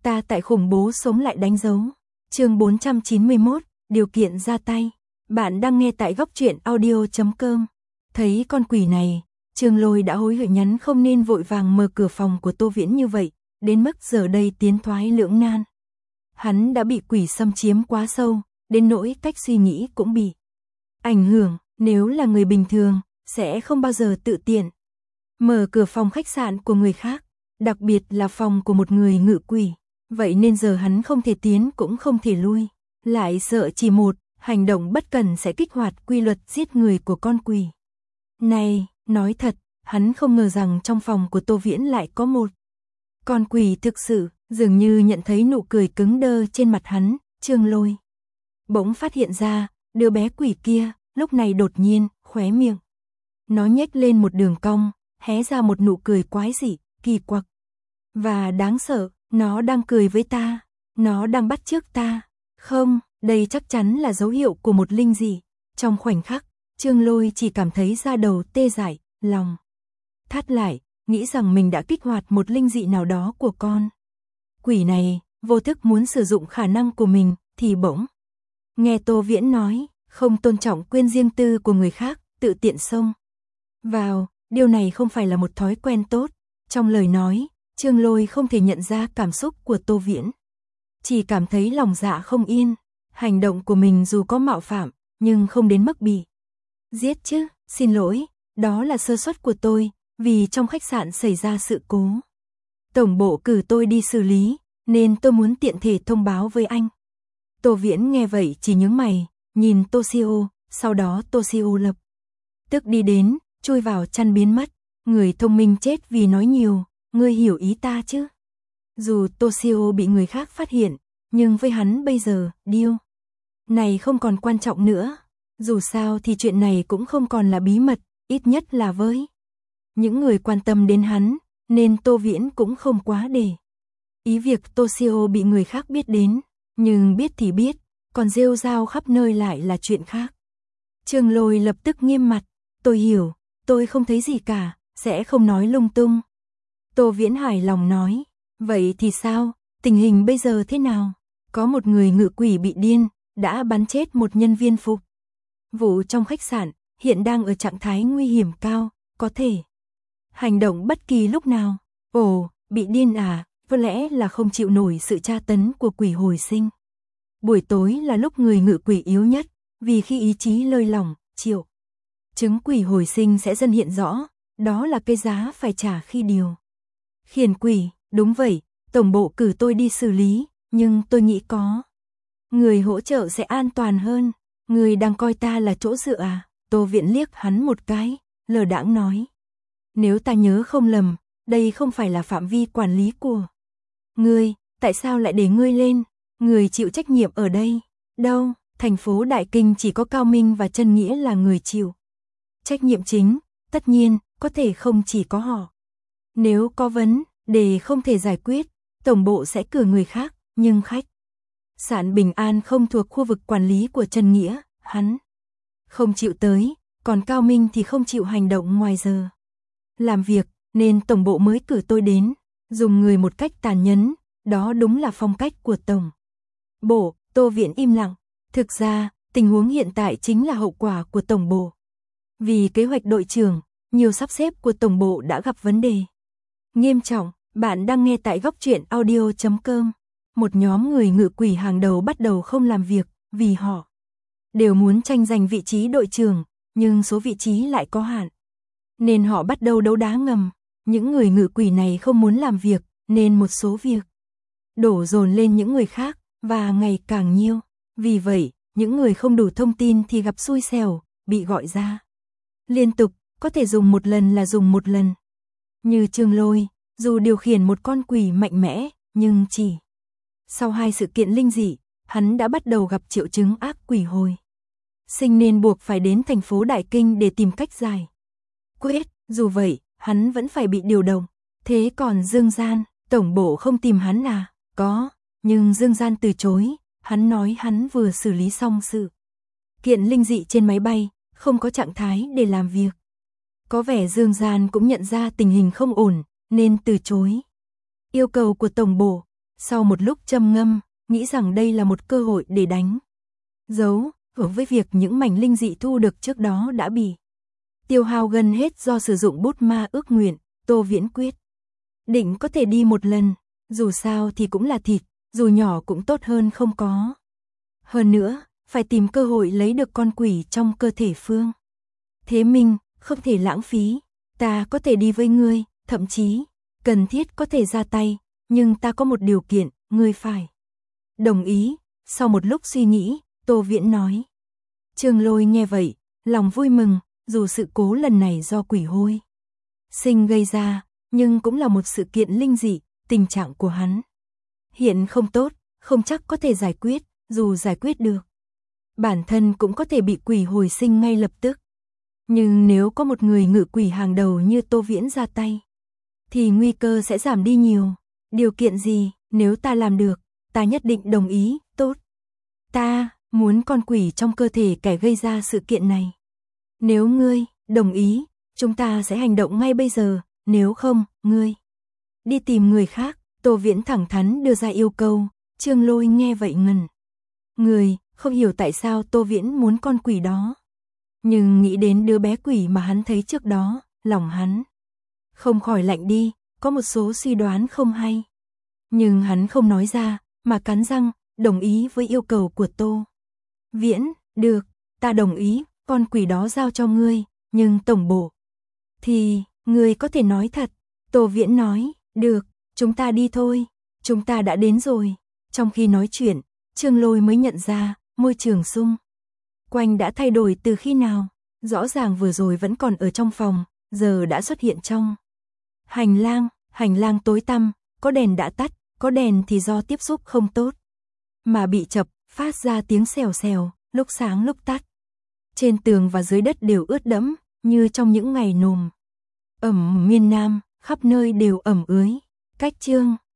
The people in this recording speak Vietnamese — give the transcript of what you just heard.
Ta tại khủng bố sống lại đánh dấu. Chương 491, điều kiện ra tay. Bạn đang nghe tại góc truyện audio.com. Thấy con quỷ này, Trương Lôi đã hối hận nhắn không nên vội vàng mở cửa phòng của Tô Viễn như vậy, đến mức giờ đây tiến thoái lưỡng nan. Hắn đã bị quỷ xâm chiếm quá sâu, đến nỗi cách suy nghĩ cũng bị ảnh hưởng, nếu là người bình thường, sẽ không bao giờ tự tiện mở cửa phòng khách sạn của người khác, đặc biệt là phòng của một người ngự quỷ. Vậy nên giờ hắn không thể tiến cũng không thể lui, lại sợ chỉ một hành động bất cẩn sẽ kích hoạt quy luật giết người của con quỷ. Này, nói thật, hắn không ngờ rằng trong phòng của Tô Viễn lại có một con quỷ thực sự, dường như nhận thấy nụ cười cứng đơ trên mặt hắn, Trương Lôi bỗng phát hiện ra, đứa bé quỷ kia, lúc này đột nhiên, khóe miệng nó nhếch lên một đường cong, hé ra một nụ cười quái dị, kỳ quặc và đáng sợ. Nó đang cười với ta, nó đang bắt chước ta. Không, đây chắc chắn là dấu hiệu của một linh dị. Trong khoảnh khắc, Trương Lôi chỉ cảm thấy da đầu tê dại, lòng thắt lại, nghĩ rằng mình đã kích hoạt một linh dị nào đó của con quỷ này, vô thức muốn sử dụng khả năng của mình, thì bỗng nghe Tô Viễn nói, không tôn trọng quyền riêng tư của người khác, tự tiện xông vào, điều này không phải là một thói quen tốt. Trong lời nói, Trương Lôi không thể nhận ra cảm xúc của Tô Viễn, chỉ cảm thấy lòng dạ không yên. Hành động của mình dù có mạo phạm, nhưng không đến mức bị giết chứ. Xin lỗi, đó là sơ suất của tôi, vì trong khách sạn xảy ra sự cố. Tổng bộ cử tôi đi xử lý, nên tôi muốn tiện thể thông báo với anh. Tô Viễn nghe vậy chỉ nhướng mày, nhìn Toshio, sau đó Toshio lập tức đi đến, chui vào chăn biến mất. Người thông minh chết vì nói nhiều. Ngươi hiểu ý ta chứ? Dù Toshio bị người khác phát hiện, nhưng với hắn bây giờ, điều này không còn quan trọng nữa. Dù sao thì chuyện này cũng không còn là bí mật, ít nhất là với những người quan tâm đến hắn, nên Tô Viễn cũng không quá để ý việc Toshio bị người khác biết đến, nhưng biết thì biết, còn rêu rao khắp nơi lại là chuyện khác. Trương Lôi lập tức nghiêm mặt, tôi hiểu, tôi không thấy gì cả, sẽ không nói lung tung. Tô Viễn hài lòng nói, vậy thì sao, tình hình bây giờ thế nào? Có một người ngự quỷ bị điên, đã bắn chết một nhân viên phục vụ trong khách sạn, hiện đang ở trạng thái nguy hiểm cao, có thể hành động bất kỳ lúc nào. Ồ, bị điên à, có lẽ là không chịu nổi sự tra tấn của quỷ hồi sinh. Buổi tối là lúc người ngự quỷ yếu nhất, vì khi ý chí lơi lỏng, triệu chứng quỷ hồi sinh sẽ dần hiện rõ, đó là cái giá phải trả khi điều khiển quỷ. Đúng vậy, tổng bộ cử tôi đi xử lý, nhưng tôi nghĩ có người hỗ trợ sẽ an toàn hơn. Người đang coi ta là chỗ dựa à? Tô Viễn liếc hắn một cái, lờ đãng nói, nếu ta nhớ không lầm, đây không phải là phạm vi quản lý của ngươi, tại sao lại để ngươi lên? Người chịu trách nhiệm ở đây đâu? Thành phố Đại Kinh chỉ có Cao Minh và Trân Nghĩa là người chịu trách nhiệm chính, tất nhiên, có thể không chỉ có họ. Nếu có vấn đề không thể giải quyết, tổng bộ sẽ cử người khác, nhưng khách sạn Bình An không thuộc khu vực quản lý của Trân Nghĩa, hắn không chịu tới, còn Cao Minh thì không chịu hành động ngoài giờ làm việc, nên tổng bộ mới cử tôi đến, dùng người một cách tàn nhẫn, đó đúng là phong cách của tổng bộ. Tô Viễn im lặng, thực ra, tình huống hiện tại chính là hậu quả của tổng bộ. Vì kế hoạch đội trưởng, nhiều sắp xếp của tổng bộ đã gặp vấn đề nghiêm trọng. Bạn đang nghe tại góc truyện audio.com. Một nhóm người ngự quỷ hàng đầu bắt đầu không làm việc, vì họ đều muốn tranh giành vị trí đội trưởng, nhưng số vị trí lại có hạn, nên họ bắt đầu đấu đá ngầm. Những người ngự quỷ này không muốn làm việc, nên một số việc đổ dồn lên những người khác, và ngày càng nhiều. Vì vậy, những người không đủ thông tin thì gặp xui xẻo, bị gọi ra liên tục, có thể dùng một lần là dùng một lần. Như Trương Lôi, dù điều khiển một con quỷ mạnh mẽ, nhưng chỉ sau 2 sự kiện linh dị, hắn đã bắt đầu gặp triệu chứng ác quỷ hồi sinh, nên buộc phải đến thành phố Đại Kinh để tìm cách giải quyết. Dù vậy, hắn vẫn phải bị điều động. Thế còn Dương Gian, tổng bộ không tìm hắn à? Có, nhưng Dương Gian từ chối, hắn nói hắn vừa xử lý xong sự kiện linh dị trên máy bay, không có trạng thái để làm việc. Có vẻ Dương Gian cũng nhận ra tình hình không ổn, nên từ chối yêu cầu của tổng bộ. Sau một lúc trầm ngâm, nghĩ rằng đây là một cơ hội để đánh dấu với việc những mảnh linh dị thu được trước đó đã bị tiêu hao gần hết do sử dụng bút ma ước nguyện. Tô Viễn quyết định có thể đi một lần, dù sao thì cũng là thịt, dù nhỏ cũng tốt hơn không có. Hơn nữa, phải tìm cơ hội lấy được con quỷ trong cơ thể Phương Thế Minh, không thể lãng phí. Ta có thể đi với ngươi, thậm chí cần thiết có thể ra tay, nhưng ta có một điều kiện, ngươi phải đồng ý. Sau một lúc suy nghĩ, Tô Viễn nói. Trương Lôi nghe vậy, lòng vui mừng, dù sự cố lần này do quỷ hôi sinh gây ra, nhưng cũng là một sự kiện linh dị, tình trạng của hắn hiện không tốt, không chắc có thể giải quyết, dù giải quyết được, bản thân cũng có thể bị quỷ hồi sinh ngay lập tức. Nhưng nếu có một người ngự quỷ hàng đầu như Tô Viễn ra tay, thì nguy cơ sẽ giảm đi nhiều. Điều kiện gì, nếu ta làm được, ta nhất định đồng ý. Tốt. Ta muốn con quỷ trong cơ thể kẻ gây ra sự kiện này. Nếu ngươi đồng ý, chúng ta sẽ hành động ngay bây giờ, nếu không, ngươi đi tìm người khác. Tô Viễn thẳng thắn đưa ra yêu cầu. Trương Lôi nghe vậy ngần người, không hiểu tại sao Tô Viễn muốn con quỷ đó. Nhưng nghĩ đến đứa bé quỷ mà hắn thấy trước đó, lòng hắn không khỏi lạnh đi, có một số suy đoán không hay. Nhưng hắn không nói ra, mà cắn răng, đồng ý với yêu cầu của Tô Viễn. Được, ta đồng ý, con quỷ đó giao cho ngươi, nhưng tổng bộ thì, ngươi có thể nói thật. Tô Viễn nói, được, chúng ta đi thôi, chúng ta đã đến rồi. Trong khi nói chuyện, Trương Lôi mới nhận ra, môi trường xung quanh đã thay đổi từ khi nào. Rõ ràng vừa rồi vẫn còn ở trong phòng, giờ đã xuất hiện trong hành lang tối tăm, có đèn đã tắt, có đèn thì do tiếp xúc không tốt mà bị chập, phát ra tiếng xèo xèo, lúc sáng lúc tắt. Trên tường và dưới đất đều ướt đẫm, như trong những ngày nồm ẩm miền Nam, khắp nơi đều ẩm ướt. Cách chương